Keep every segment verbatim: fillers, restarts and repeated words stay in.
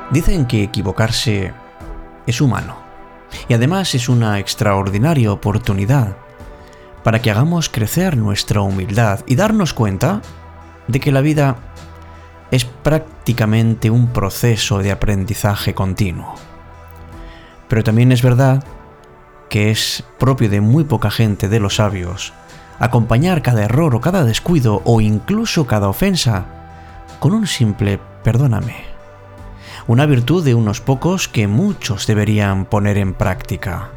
Dicen que equivocarse es humano y además es una extraordinaria oportunidad para que hagamos crecer nuestra humildad y darnos cuenta de que la vida es prácticamente un proceso de aprendizaje continuo. Pero también es verdad que es propio de muy poca gente de los sabios acompañar cada error o cada descuido o incluso cada ofensa con un simple perdóname. Una virtud de unos pocos que muchos deberían poner en práctica.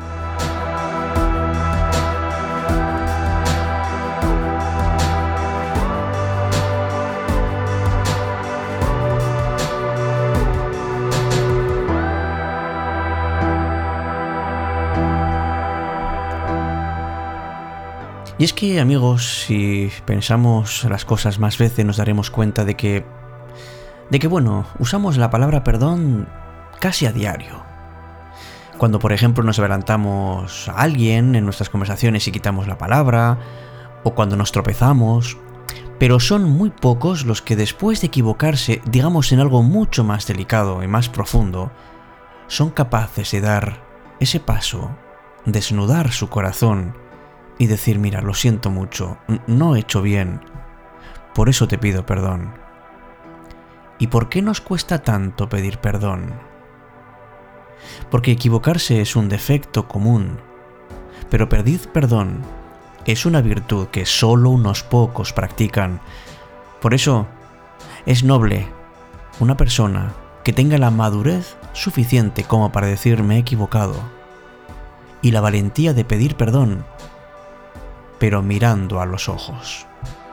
Y es que, amigos, si pensamos las cosas más veces nos daremos cuenta de que De que, bueno, usamos la palabra perdón casi a diario. Cuando, por ejemplo, nos adelantamos a alguien en nuestras conversaciones y quitamos la palabra, o cuando nos tropezamos, pero son muy pocos los que después de equivocarse, digamos en algo mucho más delicado y más profundo, son capaces de dar ese paso, desnudar su corazón y decir, mira, lo siento mucho, no he hecho bien, por eso te pido perdón. ¿Y por qué nos cuesta tanto pedir perdón? Porque equivocarse es un defecto común, pero pedir perdón es una virtud que solo unos pocos practican. Por eso es noble una persona que tenga la madurez suficiente como para decir me he equivocado y la valentía de pedir perdón, pero mirando a los ojos.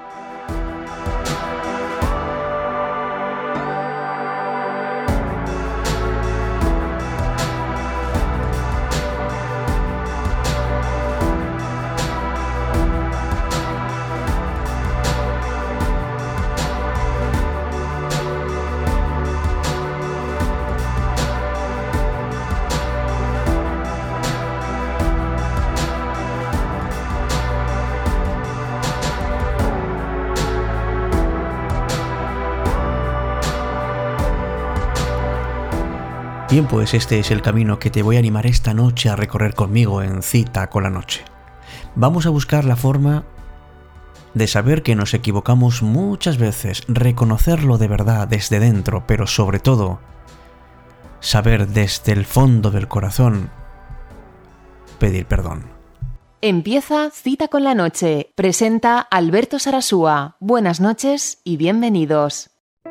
Bien, pues este es el camino que te voy a animar esta noche a recorrer conmigo en Cita con la Noche. Vamos a buscar la forma de saber que nos equivocamos muchas veces, reconocerlo de verdad desde dentro, pero sobre todo, saber desde el fondo del corazón pedir perdón. Empieza Cita con la Noche. Presenta Alberto Sarasúa. Buenas noches y bienvenidos.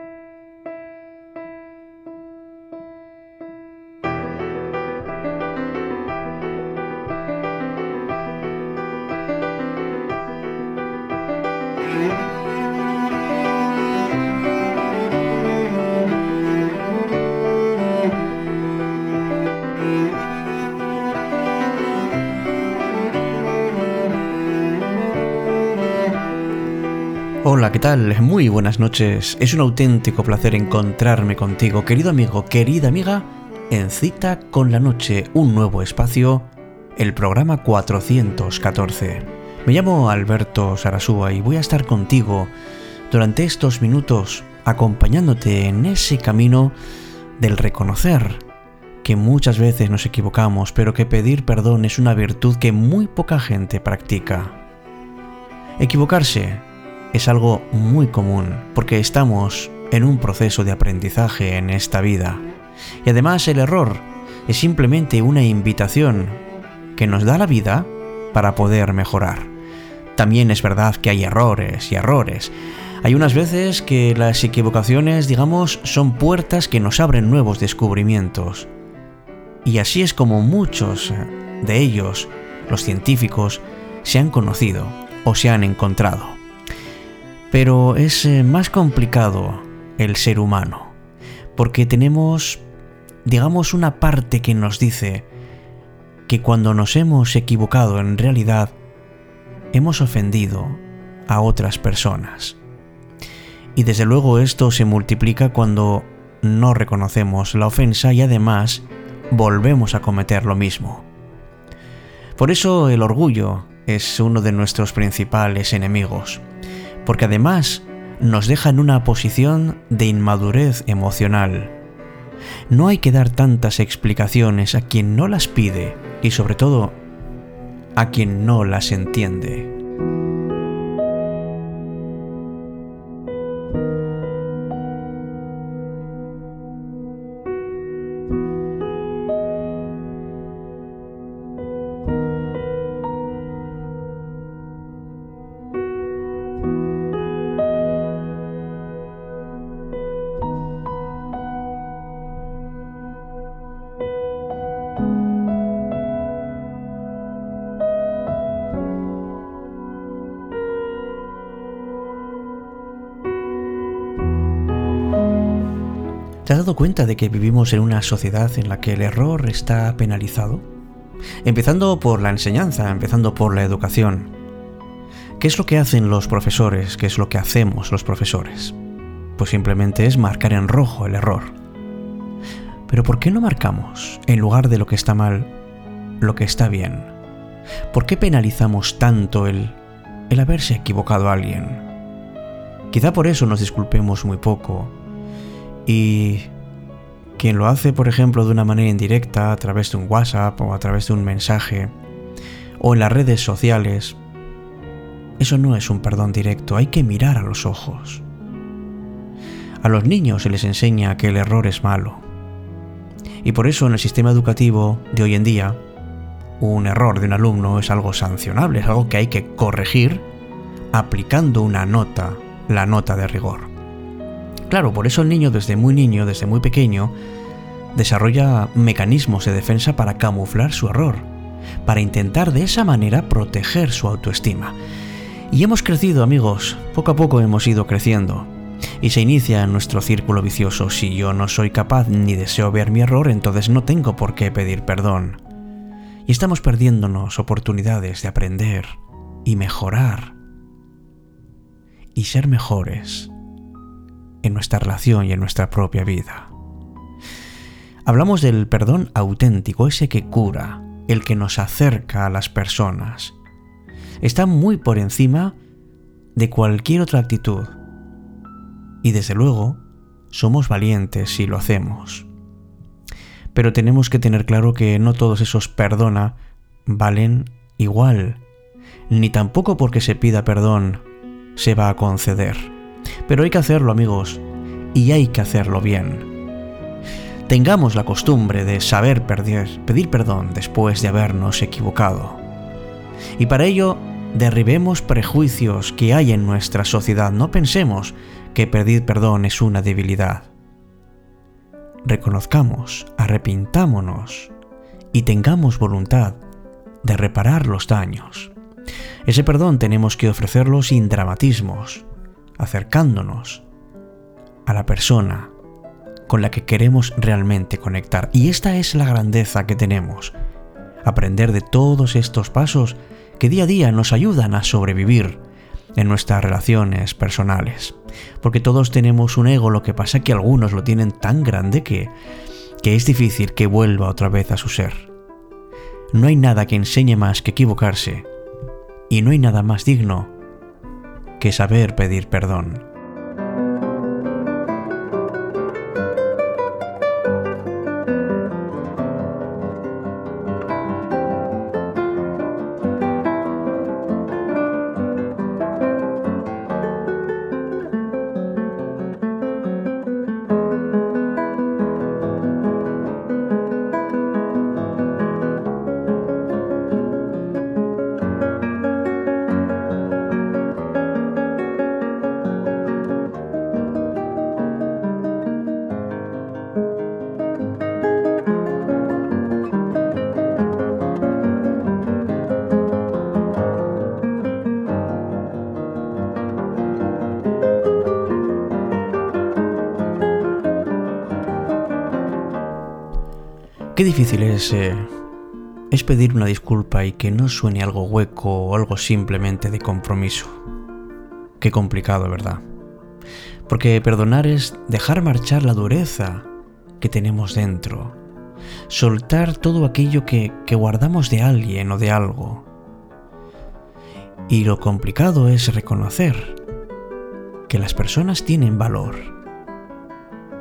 Hola, ¿qué tal? Muy buenas noches. Es un auténtico placer encontrarme contigo, querido amigo, querida amiga, en Cita con la Noche, un nuevo espacio, el programa cuatrocientos catorce. Me llamo Alberto Sarasúa y voy a estar contigo durante estos minutos, acompañándote en ese camino del reconocer que muchas veces nos equivocamos, pero que pedir perdón es una virtud que muy poca gente practica. Equivocarse es algo muy común porque estamos en un proceso de aprendizaje en esta vida. Y además el error es simplemente una invitación que nos da la vida para poder mejorar. También es verdad que hay errores y errores. Hay unas veces que las equivocaciones, digamos, son puertas que nos abren nuevos descubrimientos. Y así es como muchos de ellos, los científicos, se han conocido o se han encontrado. Pero es más complicado el ser humano, porque tenemos, digamos, una parte que nos dice que cuando nos hemos equivocado en realidad hemos ofendido a otras personas. Y desde luego esto se multiplica cuando no reconocemos la ofensa y además volvemos a cometer lo mismo. Por eso el orgullo es uno de nuestros principales enemigos, porque además nos deja en una posición de inmadurez emocional. No hay que dar tantas explicaciones a quien no las pide y sobre todo a quien no las entiende. ¿Te has dado cuenta de que vivimos en una sociedad en la que el error está penalizado? Empezando por la enseñanza, empezando por la educación. ¿Qué es lo que hacen los profesores? ¿Qué es lo que hacemos los profesores? Pues simplemente es marcar en rojo el error. Pero ¿por qué no marcamos, en lugar de lo que está mal, lo que está bien? ¿Por qué penalizamos tanto el, el haberse equivocado a alguien? Quizá por eso nos disculpemos muy poco. Y quien lo hace, por ejemplo, de una manera indirecta, a través de un WhatsApp o a través de un mensaje, o en las redes sociales, eso no es un perdón directo, hay que mirar a los ojos. A los niños se les enseña que el error es malo. Y por eso en el sistema educativo de hoy en día, un error de un alumno es algo sancionable, es algo que hay que corregir aplicando una nota, la nota de rigor. Claro, por eso el niño desde muy niño, desde muy pequeño, desarrolla mecanismos de defensa para camuflar su error, para intentar de esa manera proteger su autoestima. Y hemos crecido, amigos, poco a poco hemos ido creciendo. Y se inicia nuestro círculo vicioso. Si yo no soy capaz ni deseo ver mi error, entonces no tengo por qué pedir perdón. Y estamos perdiéndonos oportunidades de aprender y mejorar y ser mejores en nuestra relación y en nuestra propia vida. Hablamos del perdón auténtico, ese que cura, el que nos acerca a las personas. Está muy por encima de cualquier otra actitud. Y desde luego, somos valientes si lo hacemos. Pero tenemos que tener claro que no todos esos perdona valen igual, ni tampoco porque se pida perdón se va a conceder. Pero hay que hacerlo, amigos, y hay que hacerlo bien. Tengamos la costumbre de saber pedir, pedir perdón después de habernos equivocado. Y para ello, derribemos prejuicios que hay en nuestra sociedad. No pensemos que pedir perdón es una debilidad. Reconozcamos, arrepintámonos y tengamos voluntad de reparar los daños. Ese perdón tenemos que ofrecerlo sin dramatismos, acercándonos a la persona con la que queremos realmente conectar. Y esta es la grandeza que tenemos, aprender de todos estos pasos que día a día nos ayudan a sobrevivir en nuestras relaciones personales. Porque todos tenemos un ego, lo que pasa es que algunos lo tienen tan grande que, que es difícil que vuelva otra vez a su ser. No hay nada que enseñe más que equivocarse, y no hay nada más digno que saber pedir perdón. Qué difícil es, eh, es pedir una disculpa y que no suene algo hueco o algo simplemente de compromiso. Qué complicado, ¿verdad? Porque perdonar es dejar marchar la dureza que tenemos dentro, soltar todo aquello que, que guardamos de alguien o de algo. Y lo complicado es reconocer que las personas tienen valor.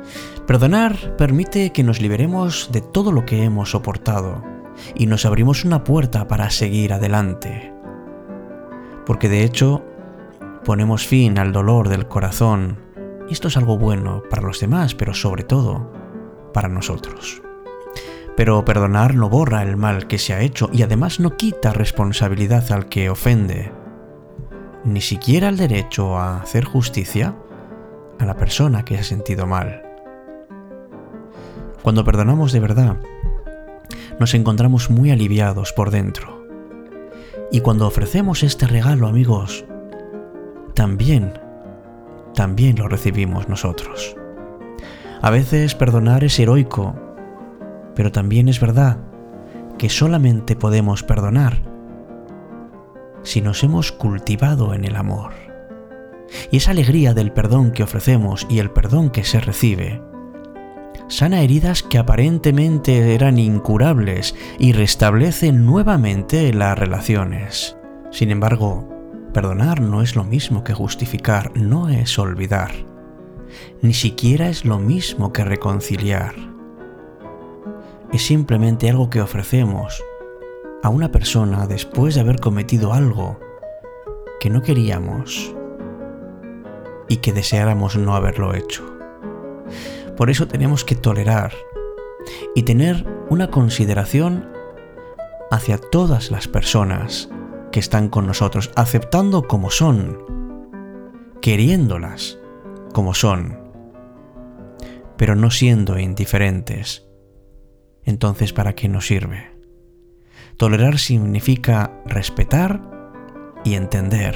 Perdonar permite que nos liberemos de todo lo que hemos soportado y nos abrimos una puerta para seguir adelante. Porque de hecho, ponemos fin al dolor del corazón y esto es algo bueno para los demás, pero sobre todo para nosotros. Pero perdonar no borra el mal que se ha hecho y además no quita responsabilidad al que ofende, ni siquiera el derecho a hacer justicia a la persona que se ha sentido mal. Cuando perdonamos de verdad, nos encontramos muy aliviados por dentro. Y cuando ofrecemos este regalo, amigos, también, también lo recibimos nosotros. A veces perdonar es heroico, pero también es verdad que solamente podemos perdonar si nos hemos cultivado en el amor. Y esa alegría del perdón que ofrecemos y el perdón que se recibe sana heridas que aparentemente eran incurables y restablecen nuevamente las relaciones. Sin embargo, perdonar no es lo mismo que justificar, no es olvidar. Ni siquiera es lo mismo que reconciliar. Es simplemente algo que ofrecemos a una persona después de haber cometido algo que no queríamos y que deseáramos no haberlo hecho. Por eso tenemos que tolerar y tener una consideración hacia todas las personas que están con nosotros, aceptando como son, queriéndolas como son, pero no siendo indiferentes. Entonces, ¿para qué nos sirve? Tolerar significa respetar y entender.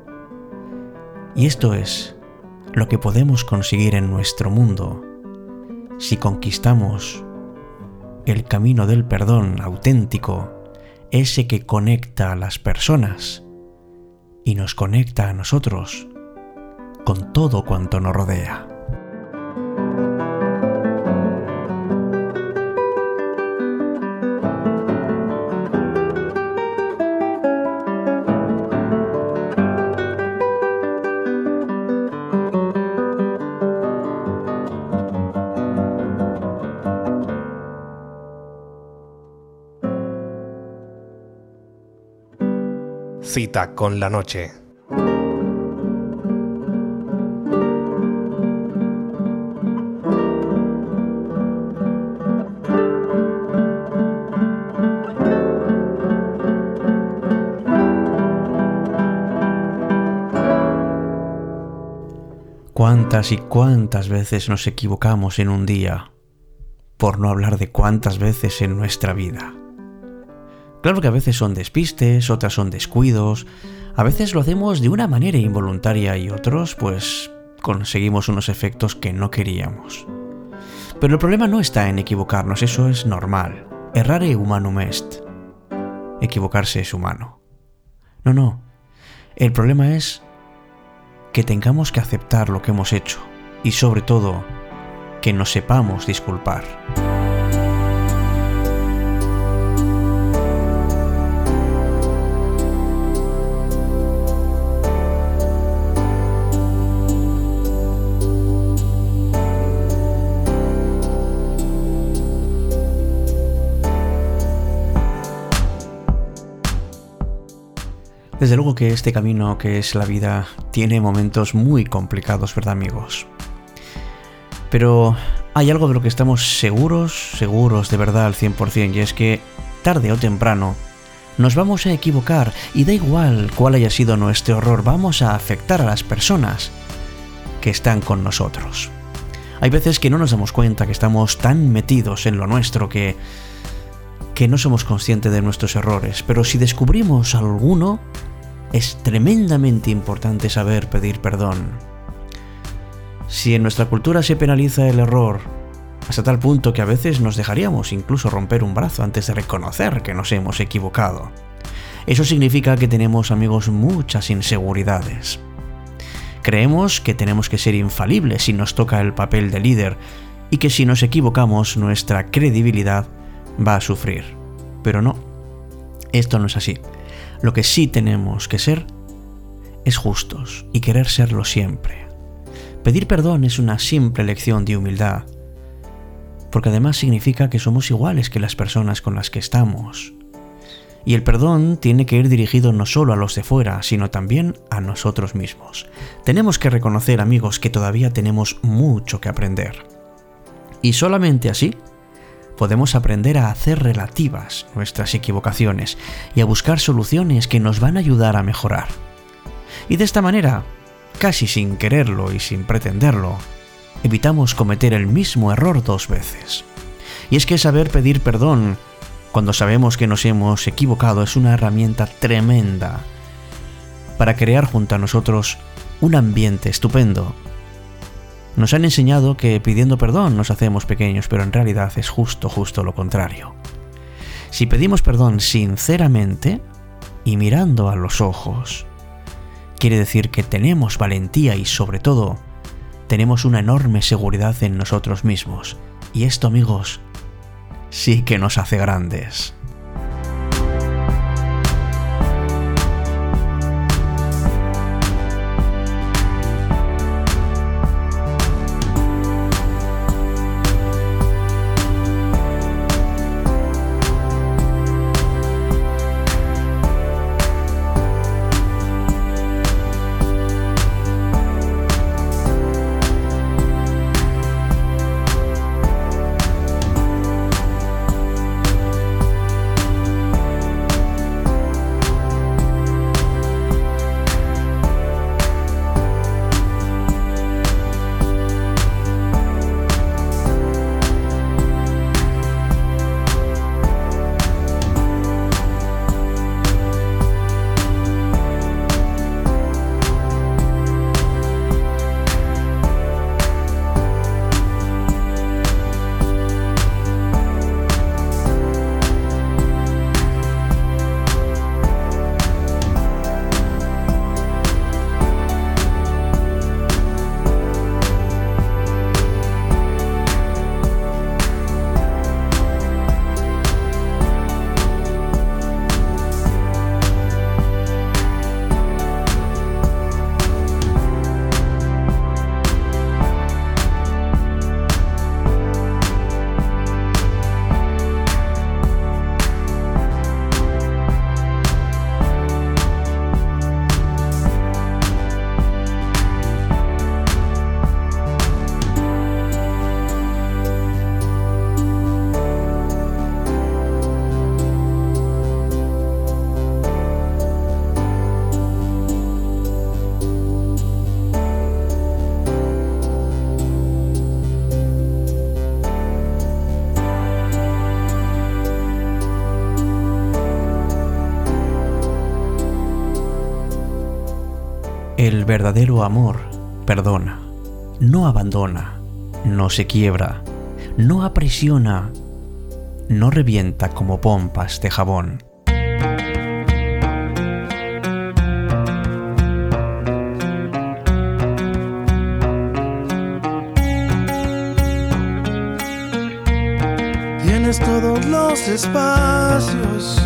Y esto es lo que podemos conseguir en nuestro mundo si conquistamos el camino del perdón auténtico, ese que conecta a las personas y nos conecta a nosotros con todo cuanto nos rodea. Cita con la noche. ¿Cuántas y cuántas veces nos equivocamos en un día? Por no hablar de cuántas veces en nuestra vida. Claro que a veces son despistes, otras son descuidos, a veces lo hacemos de una manera involuntaria y otros, pues, conseguimos unos efectos que no queríamos. Pero el problema no está en equivocarnos, eso es normal. Errare humanum est. Equivocarse es humano. No, no. El problema es que tengamos que aceptar lo que hemos hecho y sobre todo, que nos sepamos disculpar. Desde luego que este camino que es la vida tiene momentos muy complicados, ¿verdad, amigos? Pero hay algo de lo que estamos seguros, seguros de verdad al cien por ciento, y es que tarde o temprano nos vamos a equivocar y da igual cuál haya sido nuestro error, vamos a afectar a las personas que están con nosotros. Hay veces que no nos damos cuenta, que estamos tan metidos en lo nuestro que, que no somos conscientes de nuestros errores, pero si descubrimos alguno, es tremendamente importante saber pedir perdón. Si en nuestra cultura se penaliza el error hasta tal punto que a veces nos dejaríamos incluso romper un brazo antes de reconocer que nos hemos equivocado, eso significa que tenemos, amigos, muchas inseguridades. Creemos que tenemos que ser infalibles si nos toca el papel de líder y que si nos equivocamos nuestra credibilidad va a sufrir. Pero no, esto no es así. Lo que sí tenemos que ser es justos y querer serlo siempre. Pedir perdón es una simple lección de humildad, porque además significa que somos iguales que las personas con las que estamos. Y el perdón tiene que ir dirigido no solo a los de fuera, sino también a nosotros mismos. Tenemos que reconocer, amigos, que todavía tenemos mucho que aprender. Y solamente así podemos aprender a hacer relativas nuestras equivocaciones y a buscar soluciones que nos van a ayudar a mejorar. Y de esta manera, casi sin quererlo y sin pretenderlo, evitamos cometer el mismo error dos veces. Y es que saber pedir perdón cuando sabemos que nos hemos equivocado es una herramienta tremenda para crear junto a nosotros un ambiente estupendo. Nos han enseñado que pidiendo perdón nos hacemos pequeños, pero en realidad es justo, justo lo contrario. Si pedimos perdón sinceramente y mirando a los ojos, quiere decir que tenemos valentía y sobre todo tenemos una enorme seguridad en nosotros mismos. Y esto, amigos, sí que nos hace grandes. El verdadero amor perdona, no abandona, no se quiebra, no aprisiona, no revienta como pompas de jabón. Tienes todos los espacios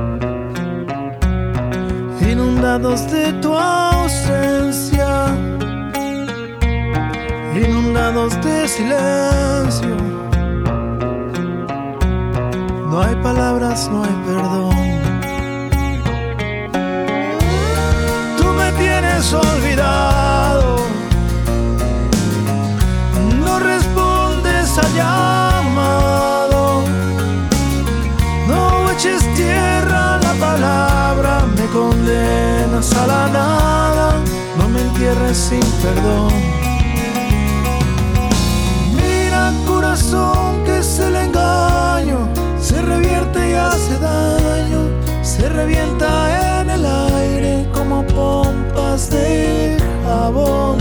inundados de tu ausencia, inundados de silencio. No hay palabras, no hay perdón. Tú me tienes olvidado, no respondes al llamado, no eches tierra a la palabra, me condenas a la nada, no me entierres sin perdón. Mira, corazón, que es el engaño, se revierte y hace daño, se revienta en el aire como pompas de jabón.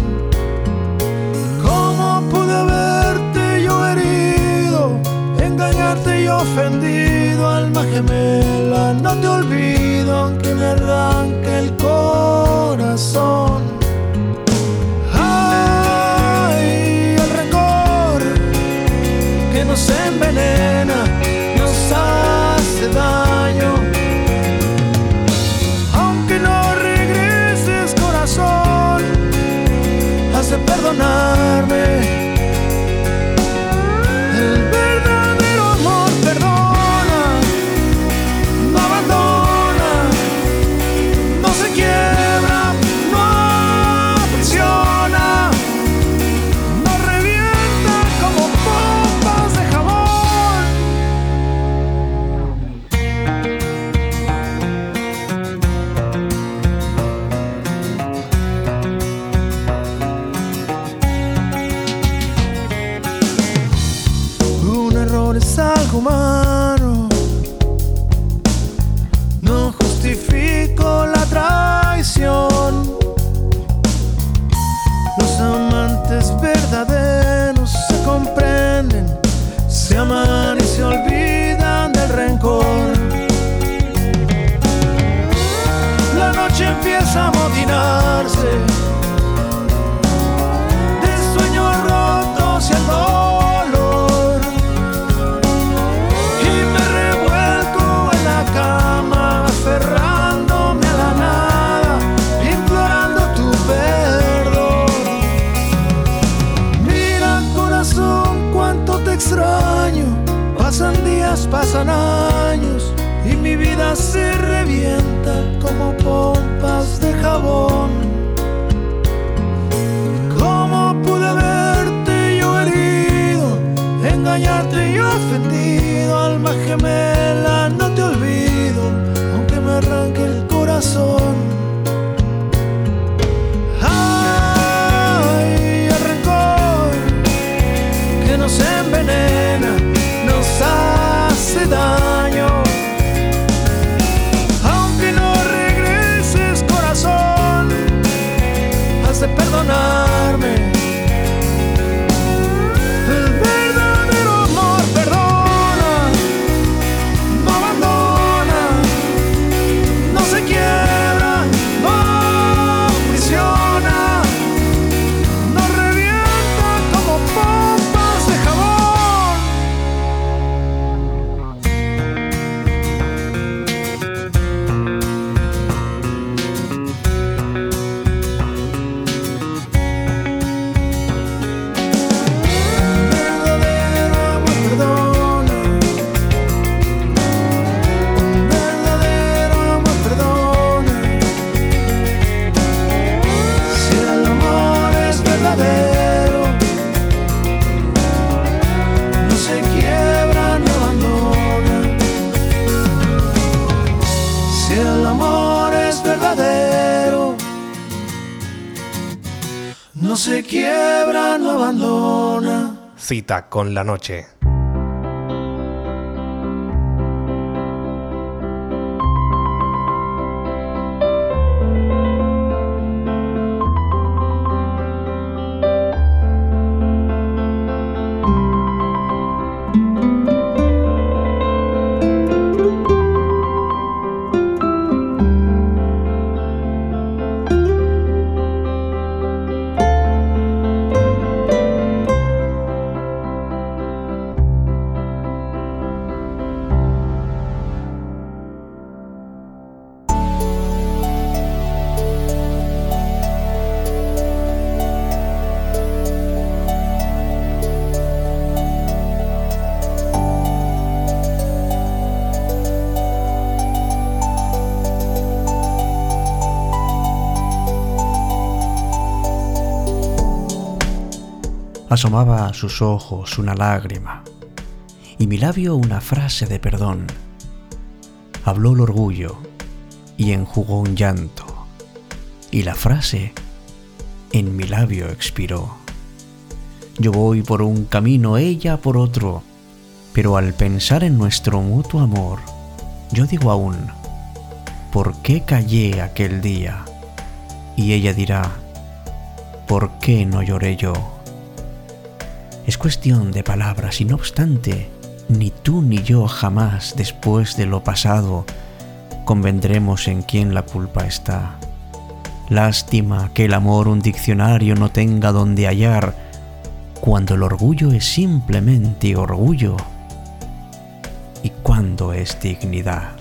¿Cómo pude haberte yo herido, engañarte y ofendido? Alma gemela, no te olvido aunque me arranque el corazón. Ay, el rencor que nos envenena, nos hace daño. Aunque no regreses, corazón, has de perdonarme. El verdadero empieza a amotinarse, de sueños rotos y el dolor, y me revuelco en la cama, aferrándome a la nada, implorando tu perdón. Mira, corazón, cuánto te extraño. Pasan días, pasan años, y mi vida se revienta como pompas de jabón. ¿Cómo pude verte yo herido, engañarte yo ofendido? Alma gemela, no te olvido, aunque me arranque el corazón. Ay, el rencor que nos envenena nos hace daño. Aunque no regreses, corazón, has de perdonarme. El verdadero amor perdona, no abandona, no se quiebra, no aprisiona, no revienta como pompas de jabón. Verdadero amor perdona, verdadero amor perdona. Si el amor es verdadero, no se quiebra, no abandona. Si el amor es verdadero, no se quiebra, no abandona. Cita con la noche. Asomaba a sus ojos una lágrima y mi labio una frase de perdón. Habló el orgullo y enjugó un llanto, y la frase en mi labio expiró. Yo voy por un camino, ella por otro, pero al pensar en nuestro mutuo amor, yo digo aún, ¿por qué callé aquel día? Y ella dirá, ¿por qué no lloré yo? Es cuestión de palabras y no obstante, ni tú ni yo jamás después de lo pasado convendremos en quién la culpa está. Lástima que el amor un diccionario no tenga donde hallar, cuando el orgullo es simplemente orgullo y cuando es dignidad.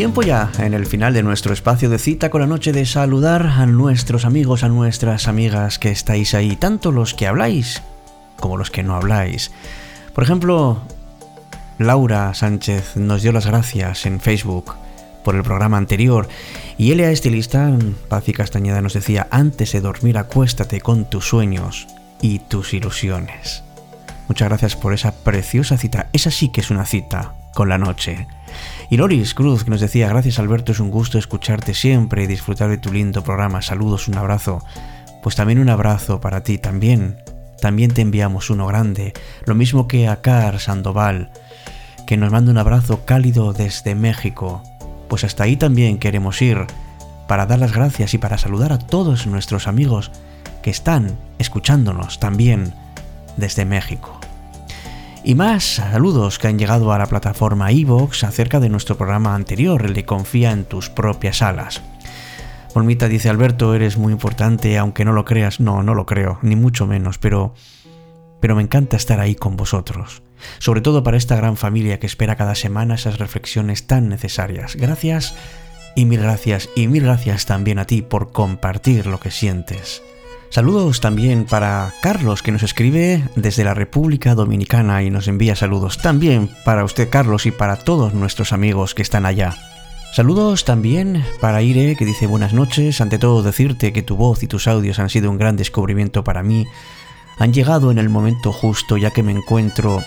Tiempo ya en el final de nuestro espacio de Cita con la Noche de saludar a nuestros amigos, a nuestras amigas que estáis ahí, tanto los que habláis como los que no habláis. Por ejemplo, Laura Sánchez nos dio las gracias en Facebook por el programa anterior y Elia Estilista, Paz y Castañeda, nos decía: antes de dormir acuéstate con tus sueños y tus ilusiones. Muchas gracias por esa preciosa cita, esa sí que es una cita con la noche. Y Loris Cruz, que nos decía: gracias Alberto, es un gusto escucharte siempre y disfrutar de tu lindo programa, saludos, un abrazo. Pues también un abrazo para ti, también, también te enviamos uno grande, lo mismo que a Car Sandoval, que nos manda un abrazo cálido desde México. Pues hasta ahí también queremos ir, para dar las gracias y para saludar a todos nuestros amigos que están escuchándonos también desde México. Y más saludos que han llegado a la plataforma iVoox acerca de nuestro programa anterior, el de Confía en tus propias alas. Molmita dice: Alberto, eres muy importante, aunque no lo creas. No, no lo creo, ni mucho menos, pero, pero me encanta estar ahí con vosotros. Sobre todo para esta gran familia que espera cada semana esas reflexiones tan necesarias. Gracias y mil gracias y mil gracias también a ti por compartir lo que sientes. Saludos también para Carlos, que nos escribe desde la República Dominicana y nos envía saludos. También para usted, Carlos, y para todos nuestros amigos que están allá. Saludos también para Ire, que dice: buenas noches, ante todo decirte que tu voz y tus audios han sido un gran descubrimiento para mí. Han llegado en el momento justo, ya que me encuentro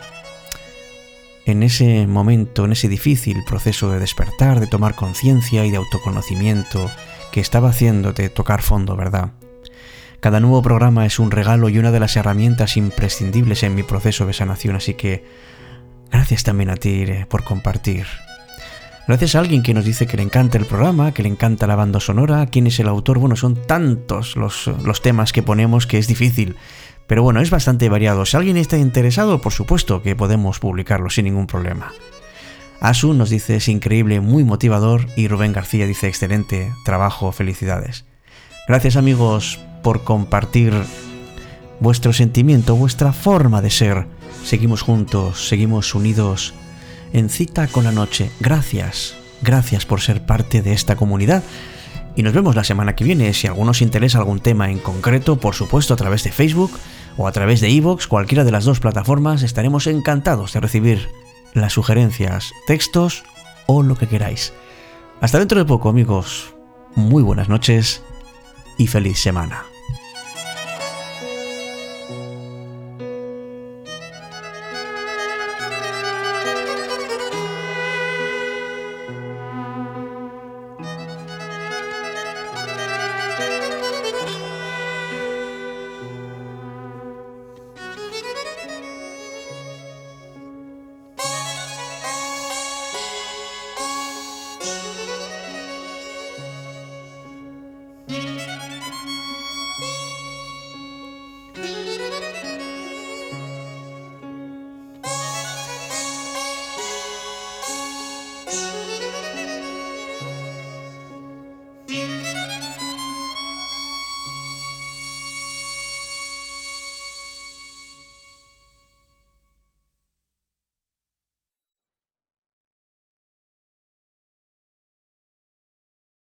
en ese momento, en ese difícil proceso de despertar, de tomar conciencia y de autoconocimiento que estaba haciéndote tocar fondo, ¿verdad? Cada nuevo programa es un regalo y una de las herramientas imprescindibles en mi proceso de sanación, así que gracias también a ti, Ire, por compartir. Gracias a alguien que nos dice que le encanta el programa, que le encanta la banda sonora. ¿Quién es el autor? Bueno, son tantos los, los temas que ponemos que es difícil. Pero bueno, es bastante variado. Si alguien está interesado, por supuesto que podemos publicarlo sin ningún problema. Asu nos dice: es increíble, muy motivador. Y Rubén García dice: excelente trabajo, felicidades. Gracias amigos por compartir vuestro sentimiento, vuestra forma de ser. Seguimos juntos, seguimos unidos en Cita con la Noche. Gracias, gracias por ser parte de esta comunidad. Y nos vemos la semana que viene. Si a alguno os interesa algún tema en concreto, por supuesto a través de Facebook o a través de iVoox, cualquiera de las dos plataformas, estaremos encantados de recibir las sugerencias, textos o lo que queráis. Hasta dentro de poco, amigos. Muy buenas noches y feliz semana.